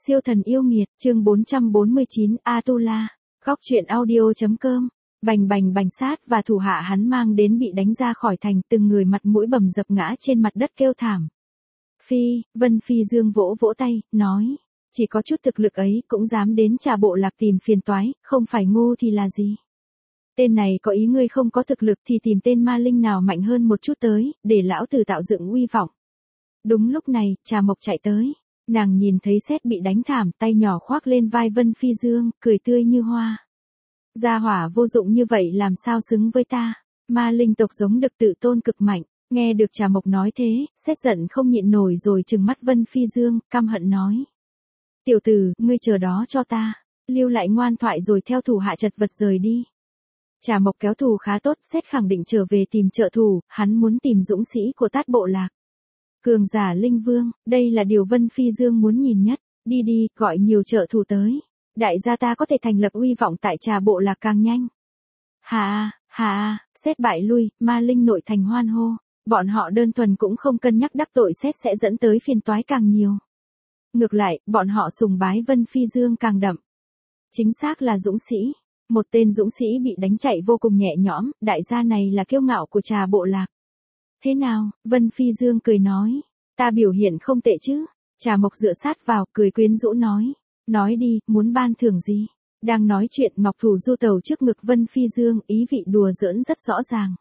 Siêu thần yêu nghiệt, chương 449, Atula. Góc truyện audio.com. Bành bành bành sát và thủ hạ hắn mang đến bị đánh ra khỏi thành, từng người mặt mũi bầm dập ngã trên mặt đất kêu thảm. Vân Phi Dương vỗ vỗ tay, nói, chỉ có chút thực lực ấy cũng dám đến Trà Bộ Lạc tìm phiền toái, không phải ngu thì là gì? Tên này có ý ngươi không có thực lực thì tìm tên ma linh nào mạnh hơn một chút tới, để lão tử tạo dựng uy vọng. Đúng lúc này, Trà Mộc chạy tới. Nàng nhìn thấy Sét bị đánh thảm, tay nhỏ khoác lên vai Vân Phi Dương, cười tươi như hoa. Gia hỏa vô dụng như vậy làm sao xứng với ta? Ma linh tộc giống được tự tôn cực mạnh. Nghe được Trà Mộc nói thế, Sét giận không nhịn nổi rồi trừng mắt Vân Phi Dương, căm hận nói. Tiểu tử, ngươi chờ đó cho ta. Lưu lại ngoan thoại rồi theo thủ hạ chật vật rời đi. Trà Mộc kéo thù khá tốt, Sét khẳng định trở về tìm trợ thủ, hắn muốn tìm dũng sĩ của Tát Bộ Lạc. Cường giả linh vương, đây là điều Vân Phi Dương muốn nhìn nhất. Đi đi, gọi nhiều trợ thủ tới. Đại gia ta có thể thành lập uy vọng tại Trà Bộ Lạc càng nhanh. Sét bại lui, ma linh nội thành hoan hô. Bọn họ đơn thuần cũng không cân nhắc đắc tội Sét sẽ dẫn tới phiền toái càng nhiều. Ngược lại, bọn họ sùng bái Vân Phi Dương càng đậm. Chính xác là dũng sĩ. Một tên dũng sĩ bị đánh chạy vô cùng nhẹ nhõm, đại gia này là kiêu ngạo của Trà Bộ Lạc. Thế nào? Vân Phi Dương cười nói. Ta biểu hiện không tệ chứ? Trà Mộc dựa sát vào, cười quyến rũ nói. Nói đi, muốn ban thưởng gì? Đang nói chuyện ngọc thủ du tàu trước ngực Vân Phi Dương, ý vị đùa giỡn rất rõ ràng.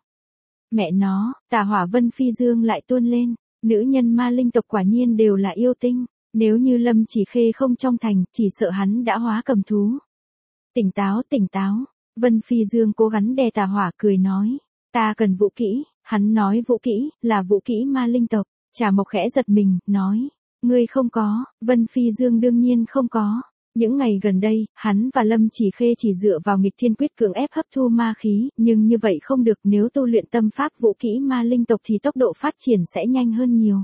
Mẹ nó, tà hỏa Vân Phi Dương lại tuôn lên. Nữ nhân ma linh tộc quả nhiên đều là yêu tinh. Nếu như Lâm Chỉ Khê không trong thành, chỉ sợ hắn đã hóa cầm thú. Tỉnh táo. Vân Phi Dương cố gắng đè tà hỏa cười nói. Ta cần vũ kỹ. Hắn nói vũ kỹ, là vũ kỹ ma linh tộc. Trà Mộc khẽ giật mình, nói. Ngươi không có. Vân Phi Dương đương nhiên không có. Những ngày gần đây, hắn và Lâm Chỉ Khê chỉ dựa vào nghịch thiên quyết cưỡng ép hấp thu ma khí, nhưng như vậy không được, nếu tu luyện tâm pháp vũ kỹ ma linh tộc thì tốc độ phát triển sẽ nhanh hơn nhiều.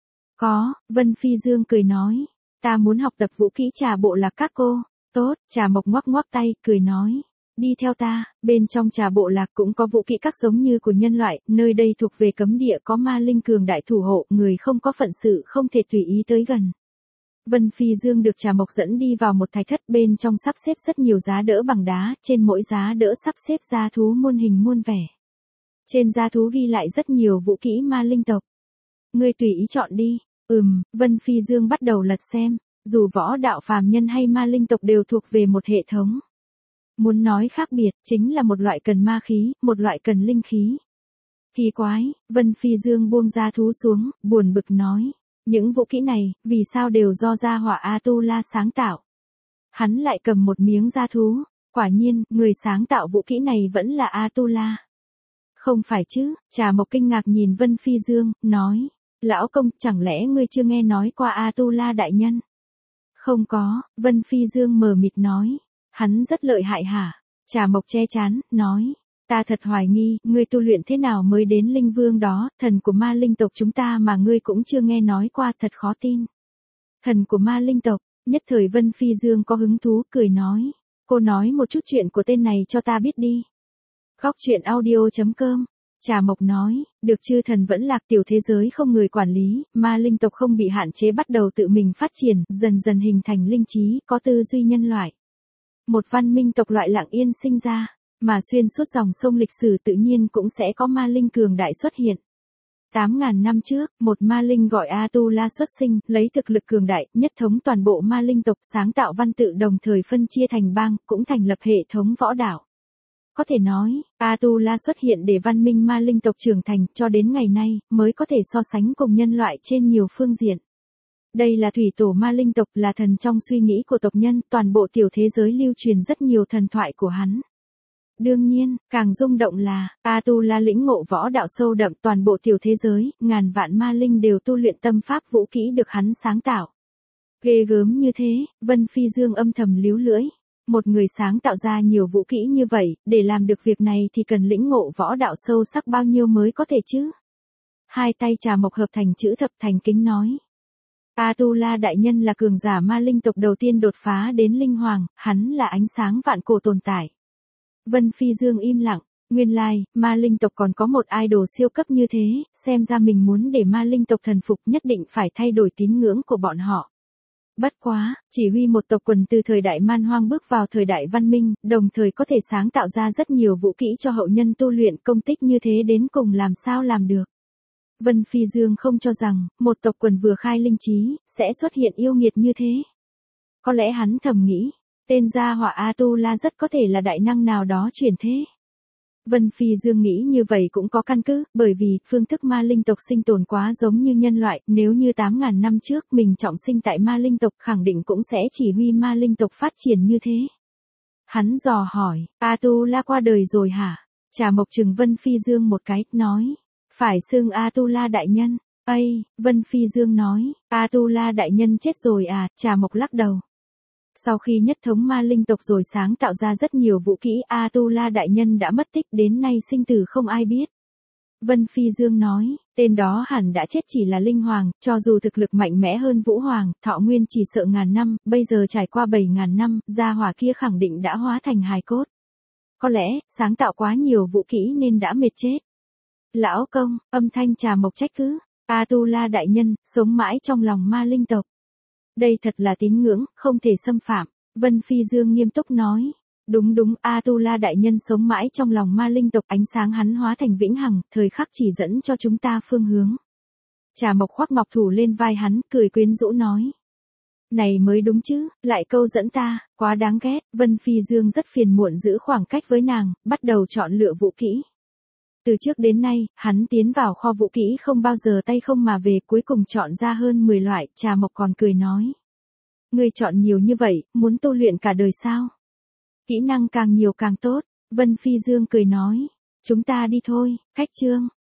Có, Vân Phi Dương cười nói. Ta muốn học tập vũ kỹ Trà Bộ Lạc các cô. Tốt, Trà Mộc ngoắc ngoắc tay, cười nói. Đi theo ta, bên trong Trà Bộ Lạc cũng có vũ kỹ các giống như của nhân loại, nơi đây thuộc về cấm địa có ma linh cường đại thủ hộ, người không có phận sự không thể tùy ý tới gần. Vân Phi Dương được Trà Mộc dẫn đi vào một thạch thất, bên trong sắp xếp rất nhiều giá đỡ bằng đá, trên mỗi giá đỡ sắp xếp gia thú muôn hình muôn vẻ. Trên gia thú ghi lại rất nhiều vũ kỹ ma linh tộc. Ngươi tùy ý chọn đi. Vân Phi Dương bắt đầu lật xem, dù võ đạo phàm nhân hay ma linh tộc đều thuộc về một hệ thống. Muốn nói khác biệt, chính là một loại cần ma khí, một loại cần linh khí. Kỳ quái, Vân Phi Dương buông gia thú xuống, buồn bực nói. Những vũ kỹ này, vì sao đều do gia hỏa Atula sáng tạo? Hắn lại cầm một miếng gia thú. Quả nhiên, người sáng tạo vũ kỹ này vẫn là Atula. Không phải chứ? Trà Mộc kinh ngạc nhìn Vân Phi Dương, nói. Lão công, chẳng lẽ ngươi chưa nghe nói qua Atula đại nhân? Không có, Vân Phi Dương mờ mịt nói. Hắn rất lợi hại hả? Trà Mộc che chán, nói. Ta thật hoài nghi, ngươi tu luyện thế nào mới đến linh vương đó, thần của ma linh tộc chúng ta mà ngươi cũng chưa nghe nói qua, thật khó tin. Thần của ma linh tộc, nhất thời Vân Phi Dương có hứng thú, cười nói. Cô nói một chút chuyện của tên này cho ta biết đi. Góc truyện audio.com. Trà Mộc nói, được chư thần vẫn lạc, tiểu thế giới không người quản lý, ma linh tộc không bị hạn chế bắt đầu tự mình phát triển, dần dần hình thành linh trí, có tư duy nhân loại. Một văn minh tộc loại lặng yên sinh ra, mà xuyên suốt dòng sông lịch sử tự nhiên cũng sẽ có ma linh cường đại xuất hiện. 8.000 năm trước, một ma linh gọi Atula xuất sinh, lấy thực lực cường đại, nhất thống toàn bộ ma linh tộc, sáng tạo văn tự đồng thời phân chia thành bang, cũng thành lập hệ thống võ đạo. Có thể nói, Atula xuất hiện để văn minh ma linh tộc trưởng thành, cho đến ngày nay, mới có thể so sánh cùng nhân loại trên nhiều phương diện. Đây là thủy tổ ma linh tộc, là thần trong suy nghĩ của tộc nhân, toàn bộ tiểu thế giới lưu truyền rất nhiều thần thoại của hắn. Đương nhiên, càng rung động là, Atula lĩnh ngộ võ đạo sâu đậm, toàn bộ tiểu thế giới, ngàn vạn ma linh đều tu luyện tâm pháp vũ kỹ được hắn sáng tạo. Ghê gớm như thế, Vân Phi Dương âm thầm líu lưỡi. Một người sáng tạo ra nhiều vũ kỹ như vậy, để làm được việc này thì cần lĩnh ngộ võ đạo sâu sắc bao nhiêu mới có thể chứ? Hai tay Trà Mộc hợp thành chữ thập, thành kính nói. Atula đại nhân là cường giả ma linh tộc đầu tiên đột phá đến linh hoàng, hắn là ánh sáng vạn cổ tồn tại. Vân Phi Dương im lặng, nguyên lai, ma linh tộc còn có một idol siêu cấp như thế, xem ra mình muốn để ma linh tộc thần phục nhất định phải thay đổi tín ngưỡng của bọn họ. Bất quá, chỉ huy một tộc quần từ thời đại man hoang bước vào thời đại văn minh, đồng thời có thể sáng tạo ra rất nhiều vũ kỹ cho hậu nhân tu luyện, công tích như thế đến cùng làm sao làm được. Vân Phi Dương không cho rằng, một tộc quần vừa khai linh trí, sẽ xuất hiện yêu nghiệt như thế. Có lẽ hắn thầm nghĩ, tên gia họa A-tu-la rất có thể là đại năng nào đó chuyển thế. Vân Phi Dương nghĩ như vậy cũng có căn cứ, bởi vì phương thức ma linh tộc sinh tồn quá giống như nhân loại, nếu như 8.000 năm trước mình trọng sinh tại ma linh tộc khẳng định cũng sẽ chỉ huy ma linh tộc phát triển như thế. Hắn dò hỏi, A-tu-la qua đời rồi hả? Trà Mộc chừng Vân Phi Dương một cái, nói, phải xưng A-tu-la đại nhân. Ây, Vân Phi Dương nói, A-tu-la đại nhân chết rồi à? Trà Mộc lắc đầu. Sau khi nhất thống ma linh tộc rồi sáng tạo ra rất nhiều vũ kỹ, A-tu-la đại nhân đã mất tích, đến nay sinh tử không ai biết. Vân Phi Dương nói, tên đó hẳn đã chết, chỉ là linh hoàng, cho dù thực lực mạnh mẽ hơn Vũ Hoàng, thọ nguyên chỉ sợ ngàn năm, bây giờ trải qua 7.000 năm, gia hỏa kia khẳng định đã hóa thành hài cốt. Có lẽ, sáng tạo quá nhiều vũ kỹ nên đã mệt chết. Lão công, âm thanh Trà Mộc trách cứ, A-tu-la đại nhân, sống mãi trong lòng ma linh tộc. Đây thật là tín ngưỡng, không thể xâm phạm. Vân Phi Dương nghiêm túc nói. Đúng đúng, A-tu-la đại nhân sống mãi trong lòng ma linh tộc, ánh sáng hắn hóa thành vĩnh hằng, thời khắc chỉ dẫn cho chúng ta phương hướng. Trà Mộc khoác ngọc thủ lên vai hắn, cười quyến rũ nói. Này mới đúng chứ, lại câu dẫn ta, quá đáng ghét. Vân Phi Dương rất phiền muộn giữ khoảng cách với nàng, bắt đầu chọn lựa vũ kỹ. Từ trước đến nay, hắn tiến vào kho vũ kỹ không bao giờ tay không mà về, cuối cùng chọn ra hơn 10 loại, Trà Mộc còn cười nói. Ngươi chọn nhiều như vậy, muốn tu luyện cả đời sao? Kỹ năng càng nhiều càng tốt. Vân Phi Dương cười nói. Chúng ta đi thôi, khách trương.